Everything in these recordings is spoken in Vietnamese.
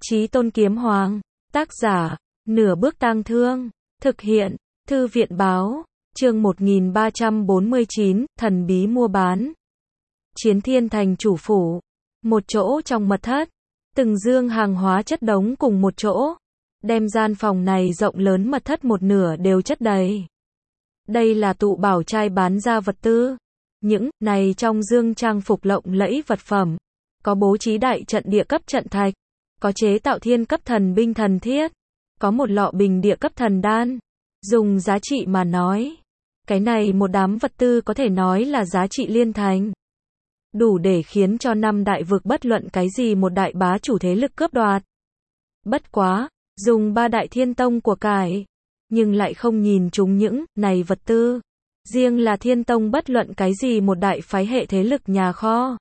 Chí Tôn Kiếm Hoàng, tác giả, Nửa Bước Tang Thương, thực hiện, Thư viện báo, chương 1349, thần bí mua bán. Chiến Thiên Thành chủ phủ, một chỗ trong mật thất, từng dương hàng hóa chất đống cùng một chỗ, đem gian phòng này rộng lớn mật thất một nửa đều chất đầy. Đây là tụ bảo trai bán ra vật tư. Những này trong dương trang phục lộng lẫy vật phẩm, có bố trí đại trận địa cấp trận thạch, có chế tạo thiên cấp thần binh thần thiết, có một lọ bình địa cấp thần đan. Dùng giá trị mà nói, cái này một đám vật tư có thể nói là giá trị liên thành. Đủ để khiến cho năm đại vực bất luận cái gì một đại bá chủ thế lực cướp đoạt. Bất quá, dùng ba đại thiên tông của cải, nhưng lại không nhìn chúng những này vật tư. Riêng là thiên tông bất luận cái gì một đại phái hệ thế lực nhà kho.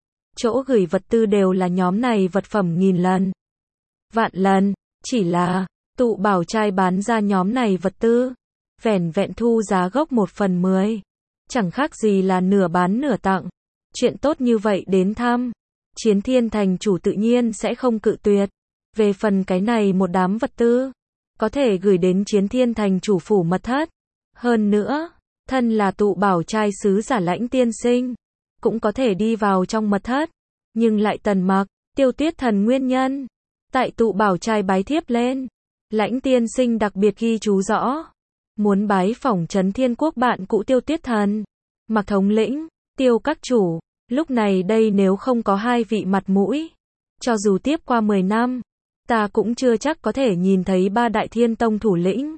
Chỗ gửi vật tư đều là nhóm này vật phẩm nghìn lần, vạn lần, chỉ là tụ bảo trai bán ra nhóm này vật tư, vẻn vẹn thu giá gốc 1/10, chẳng khác gì là nửa bán nửa tặng. Chuyện tốt như vậy đến thăm, Chiến Thiên Thành chủ tự nhiên sẽ không cự tuyệt. Về phần cái này một đám vật tư, có thể gửi đến Chiến Thiên Thành chủ phủ mật thất. Hơn nữa, thân là tụ bảo trai sứ giả Lãnh tiên sinh, cũng có thể đi vào trong mật thất. Nhưng lại Tần Mặc, Tiêu Tuyết Thần nguyên nhân, tại tụ bảo trai bái thiếp lên, Lãnh tiên sinh đặc biệt ghi chú rõ, muốn bái phỏng Trấn Thiên Quốc bạn cũ Tiêu Tuyết Thần, Mặc thống lĩnh, Tiêu các chủ. Lúc này đây nếu không có hai vị mặt mũi, cho dù tiếp qua 10 năm, ta cũng chưa chắc có thể nhìn thấy ba đại thiên tông thủ lĩnh.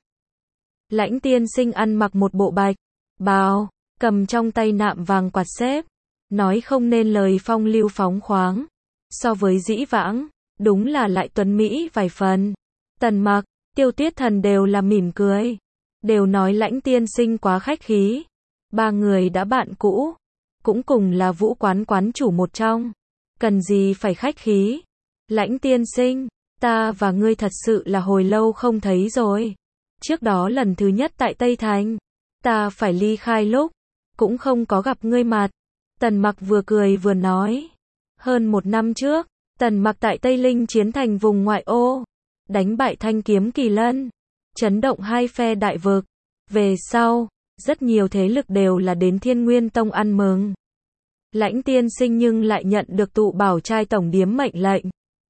Lãnh tiên sinh ăn mặc một bộ bạch bào, cầm trong tay nạm vàng quạt xếp, nói không nên lời phong lưu phóng khoáng. So với dĩ vãng, đúng là lại tuấn mỹ vài phần. Tần Mặc, Tiêu Tuyết Thần đều là mỉm cười, đều nói Lãnh tiên sinh quá khách khí. Ba người đã bạn cũ, cũng cùng là Vũ quán quán chủ một trong, cần gì phải khách khí. Lãnh tiên sinh, ta và ngươi thật sự là hồi lâu không thấy rồi. Trước đó lần thứ nhất tại Tây Thành, ta phải ly khai lúc, cũng không có gặp ngươi mặt. Tần Mặc vừa cười vừa nói. Hơn 1 năm trước, Tần Mặc tại Tây Linh chiến thành vùng ngoại ô, đánh bại Thanh Kiếm Kỳ Lân, chấn động hai phe đại vực. Về sau, rất nhiều thế lực đều là đến Thiên Nguyên Tông ăn mừng. Lãnh tiên sinh nhưng lại nhận được tụ bảo trai tổng điếm mệnh lệnh,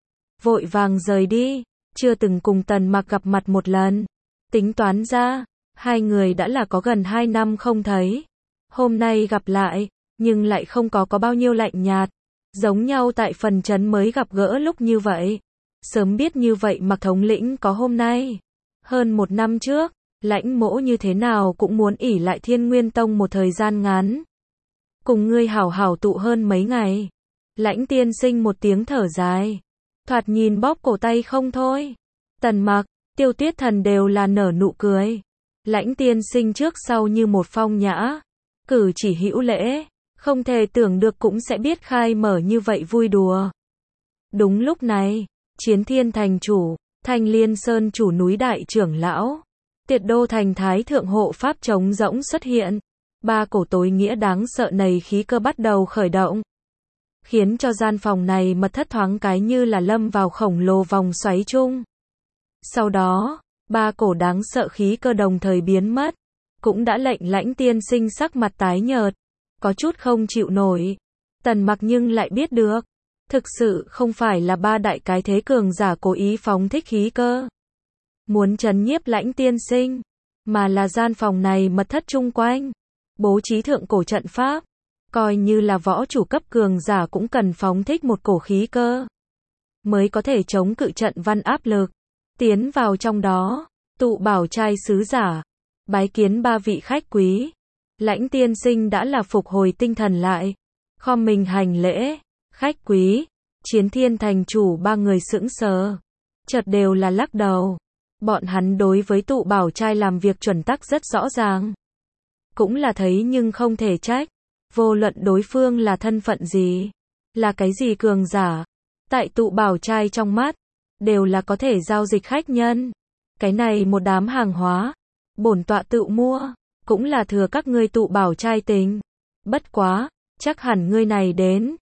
vội vàng rời đi, chưa từng cùng Tần Mặc gặp mặt một lần. Tính toán ra, hai người đã là có gần 2 năm không thấy. Hôm nay gặp lại, nhưng lại không có bao nhiêu lạnh nhạt, giống nhau tại phần trấn mới gặp gỡ lúc như vậy. Sớm biết như vậy Mặc thống lĩnh có hôm nay. Hơn 1 năm trước, Lãnh mỗ như thế nào cũng muốn ỷ lại Thiên Nguyên Tông một thời gian ngắn, cùng ngươi hảo hảo tụ hơn mấy ngày. Lãnh tiên sinh một tiếng thở dài, thoạt nhìn bóp cổ tay không thôi. Tần Mặc, Tiêu Tuyết Thần đều là nở nụ cười. Lãnh tiên sinh trước sau như một phong nhã, cử chỉ hữu lễ, không thể tưởng được cũng sẽ biết khai mở như vậy vui đùa. Đúng lúc này, Chiến Thiên Thành chủ, Thanh Liên Sơn chủ núi đại trưởng lão, Tiệt Đô Thành thái thượng hộ pháp trống rỗng xuất hiện. Ba cổ tối nghĩa đáng sợ này khí cơ bắt đầu khởi động, khiến cho gian phòng này mật thất thoáng cái như là lâm vào khổng lồ vòng xoáy chung. Sau đó, ba cổ đáng sợ khí cơ đồng thời biến mất, cũng đã lệnh Lãnh tiên sinh sắc mặt tái nhợt, có chút không chịu nổi. Tần Mặc nhưng lại biết được, thực sự không phải là ba đại cái thế cường giả cố ý phóng thích khí cơ, muốn trấn nhiếp Lãnh tiên sinh, mà là gian phòng này mật thất chung quanh bố trí thượng cổ trận pháp, coi như là võ chủ cấp cường giả cũng cần phóng thích một cổ khí cơ, mới có thể chống cự trận văn áp lực. Tiến vào trong đó, tụ bảo trai sứ giả, bái kiến ba vị khách quý. Lãnh tiên sinh đã là phục hồi tinh thần lại, khom mình hành lễ. Khách quý, Chiến Thiên Thành chủ ba người sững sờ, chợt đều là lắc đầu. Bọn hắn đối với tụ bảo trai làm việc chuẩn tắc rất rõ ràng, cũng là thấy nhưng không thể trách. Vô luận đối phương là thân phận gì, là cái gì cường giả, tại tụ bảo trai trong mắt, đều là có thể giao dịch khách nhân. Cái này một đám hàng hóa, bổn tọa tự mua, cũng là thừa các ngươi tụ bảo trai tình. Bất quá, chắc hẳn ngươi này đến,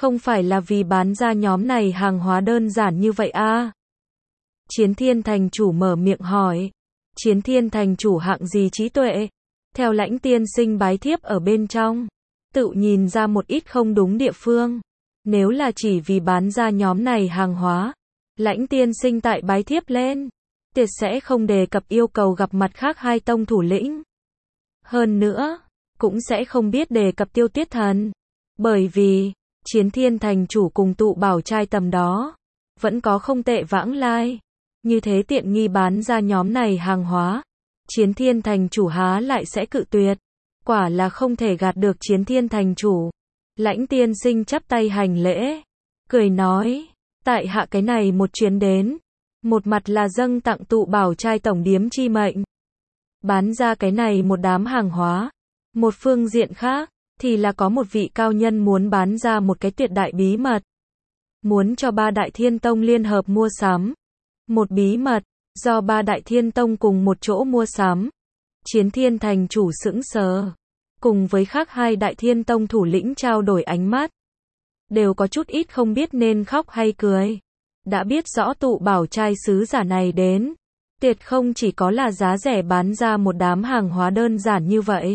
Không phải là vì bán ra nhóm này hàng hóa đơn giản như vậy à? Chiến Thiên thành chủ mở miệng hỏi. Chiến Thiên thành chủ hạng gì trí tuệ? Theo Lãnh tiên sinh bái thiếp ở bên trong, tự nhìn ra một ít không đúng địa phương. Nếu là chỉ vì bán ra nhóm này hàng hóa, Lãnh tiên sinh tại bái thiếp lên, tuyệt sẽ không đề cập yêu cầu gặp mặt khác hai tông thủ lĩnh. Hơn nữa, cũng sẽ không biết đề cập Tiêu Tuyết Thần. Bởi vì, Chiến Thiên thành chủ cùng tụ bảo trai tầm đó, vẫn có không tệ vãng lai. Như thế tiện nghi bán ra nhóm này hàng hóa, Chiến Thiên thành chủ há lại sẽ cự tuyệt. Quả là không thể gạt được Chiến Thiên thành chủ. Lãnh tiên sinh chắp tay hành lễ, cười nói, tại hạ cái này một chuyến đến, một mặt là dâng tặng tụ bảo trai tổng điếm chi mệnh, bán ra cái này một đám hàng hóa. Một phương diện khác, thì là có một vị cao nhân muốn bán ra một cái tuyệt đại bí mật. Muốn cho ba đại thiên tông liên hợp mua sắm. Một bí mật, do ba đại thiên tông cùng một chỗ mua sắm. Chiến Thiên thành chủ sững sờ, cùng với khác hai đại thiên tông thủ lĩnh trao đổi ánh mắt. Đều có chút ít không biết nên khóc hay cười. Đã biết rõ tụ bảo trai sứ giả này đến, tuyệt không chỉ có là giá rẻ bán ra một đám hàng hóa đơn giản như vậy.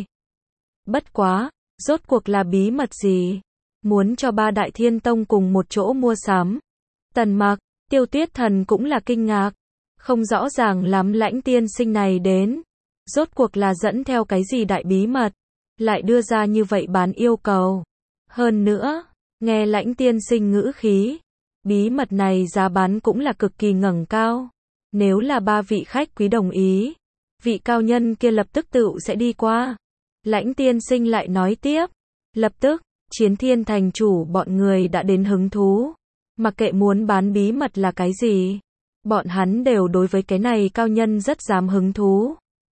Bất quá, rốt cuộc là bí mật gì? Muốn cho ba đại thiên tông cùng một chỗ mua sắm. Tần Mặc, Tiêu Tuyết Thần cũng là kinh ngạc. Không rõ ràng lắm Lãnh tiên sinh này đến. Rốt cuộc là dẫn theo cái gì đại bí mật. Lại đưa ra như vậy bán yêu cầu. Hơn nữa, nghe Lãnh tiên sinh ngữ khí. Bí mật này giá bán cũng là cực kỳ ngẩng cao. Nếu là ba vị khách quý đồng ý, vị cao nhân kia lập tức tự sẽ đi qua. Lãnh tiên sinh lại nói tiếp. Lập tức, Chiến Thiên thành chủ bọn người đã đến hứng thú. Mặc kệ muốn bán bí mật là cái gì, bọn hắn đều đối với cái này cao nhân rất dám hứng thú.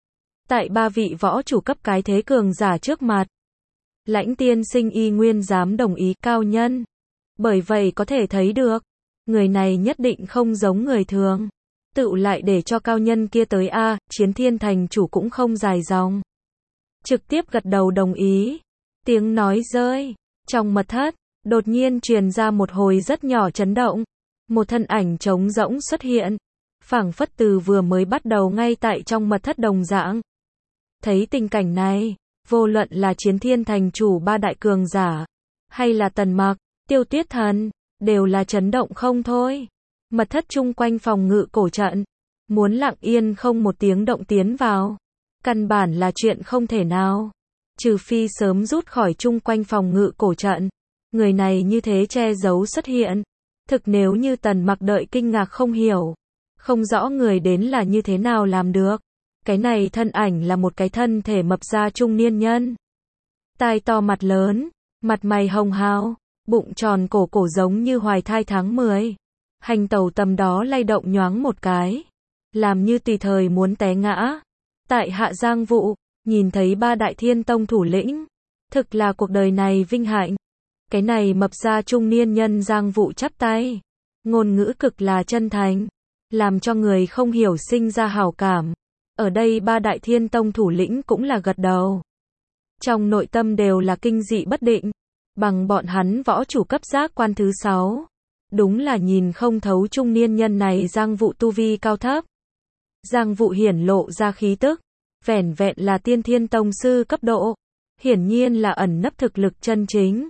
Tại ba vị võ chủ cấp cái thế cường giả trước mặt, Lãnh tiên sinh y nguyên dám đồng ý cao nhân. Bởi vậy có thể thấy được, người này nhất định không giống người thường. Tự lại để cho cao nhân kia tới a. Chiến Thiên thành chủ cũng không dài dòng, trực tiếp gật đầu đồng ý. Tiếng nói rơi, trong mật thất, đột nhiên truyền ra một hồi rất nhỏ chấn động. Một thân ảnh trống rỗng xuất hiện, phảng phất từ vừa mới bắt đầu ngay tại trong mật thất đồng dạng. Thấy tình cảnh này, vô luận là Chiến Thiên thành chủ ba đại cường giả, hay là Tần Mặc, Tiêu Tuyết Thần, đều là chấn động không thôi. Mật thất chung quanh phòng ngự cổ trận, muốn lặng yên không một tiếng động tiến vào, căn bản là chuyện không thể nào. Trừ phi sớm rút khỏi chung quanh phòng ngự cổ trận. Người này như thế che giấu xuất hiện. Thực nếu như Tần Mặc đợi kinh ngạc không hiểu. Không rõ người đến là như thế nào làm được. Cái này thân ảnh là một cái thân thể mập ra trung niên nhân. Tai to mặt lớn, mặt mày hồng hào, bụng tròn cổ cổ giống như hoài thai tháng 10. Hành tẩu tầm đó lay động nhoáng một cái. Làm như tùy thời muốn té ngã. Tại Hạ Giang Vụ, nhìn thấy ba đại thiên tông thủ lĩnh. Thực là cuộc đời này vinh hạnh. Cái này mập ra trung niên nhân Giang Vụ chắp tay. Ngôn ngữ cực là chân thành. Làm cho người không hiểu sinh ra hảo cảm. Ở đây ba đại thiên tông thủ lĩnh cũng là gật đầu. Trong nội tâm đều là kinh dị bất định. Bằng bọn hắn võ chủ cấp giác quan thứ 6. Đúng là nhìn không thấu trung niên nhân này Giang Vụ tu vi cao thấp. Giang Vụ hiển lộ ra khí tức. Vẻn vẹn là tiên thiên tông sư cấp độ. Hiển nhiên là ẩn nấp thực lực chân chính.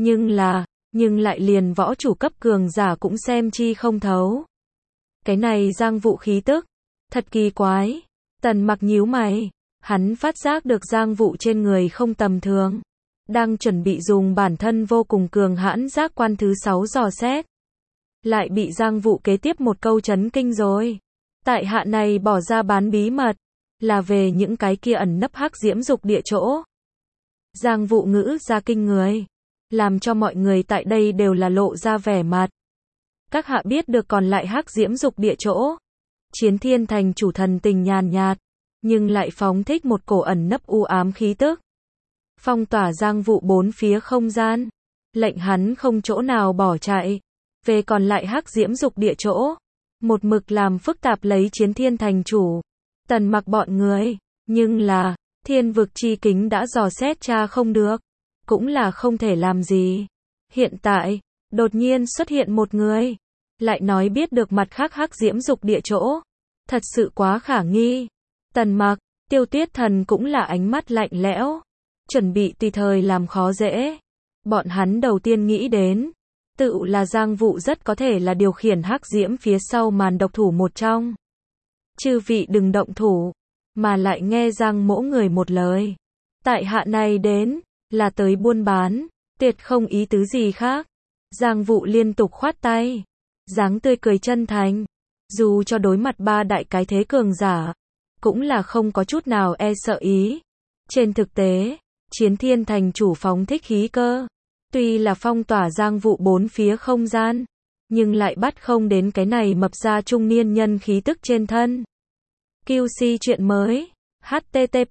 Nhưng lại liền võ chủ cấp cường giả cũng xem chi không thấu. Cái này Giang Vụ khí tức. Thật kỳ quái. Tần Mặc nhíu mày. Hắn phát giác được Giang Vụ trên người không tầm thường. Đang chuẩn bị dùng bản thân vô cùng cường hãn giác quan thứ 6 dò xét. Lại bị Giang Vụ kế tiếp một câu chấn kinh rồi. Tại hạ này bỏ ra bán bí mật. Là về những cái kia ẩn nấp hắc diễm dục địa chỗ. Giang Vụ ngữ ra kinh người. Làm cho mọi người tại đây đều là lộ ra vẻ mặt. Các hạ biết được còn lại hắc diễm dục địa chỗ. Chiến Thiên thành chủ thần tình nhàn nhạt. Nhưng lại phóng thích một cổ ẩn nấp u ám khí tức. Phong tỏa Giang Vụ bốn phía không gian. Lệnh hắn không chỗ nào bỏ chạy. Về còn lại hắc diễm dục địa chỗ. Một mực làm phức tạp lấy Chiến Thiên thành chủ. Tần Mặc bọn người. Nhưng là, thiên vực chi kính đã dò xét tra không được. Cũng là không thể làm gì. Hiện tại, Đột nhiên xuất hiện một người, lại nói biết được mặt khác hắc diễm dục địa chỗ. Thật sự quá khả nghi. Tần Mặc, Tiêu Tuyết Thần cũng là ánh mắt lạnh lẽo, chuẩn bị tùy thời làm khó dễ. Bọn hắn đầu tiên nghĩ đến, tự là Giang Vũ rất có thể là điều khiển hắc diễm phía sau màn độc thủ một trong. Chư vị đừng động thủ, mà lại nghe Giang Mỗ người một lời. Tại hạ này đến, là tới buôn bán, tuyệt không ý tứ gì khác. Giang Vũ liên tục khoát tay, dáng tươi cười chân thành. Dù cho đối mặt ba đại cái thế cường giả, cũng là không có chút nào e sợ ý. Trên thực tế, Chiến Thiên Thành chủ phóng thích khí cơ, tuy là phong tỏa Giang Vũ bốn phía không gian, nhưng lại bắt không đến cái này mập ra trung niên nhân khí tức trên thân. QC chuyện mới. http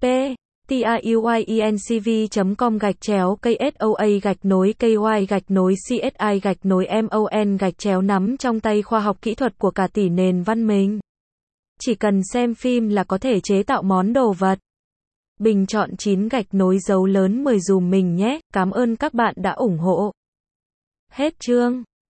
tiuyencv.com/KSOA-KY-CSI-MON nắm trong tay khoa học kỹ thuật của cả tỷ nền văn minh. Chỉ cần xem phim là có thể chế tạo món đồ vật. Bình chọn 9 dấu lớn 10 dùm mình nhé. Cảm ơn các bạn đã ủng hộ. Hết chương.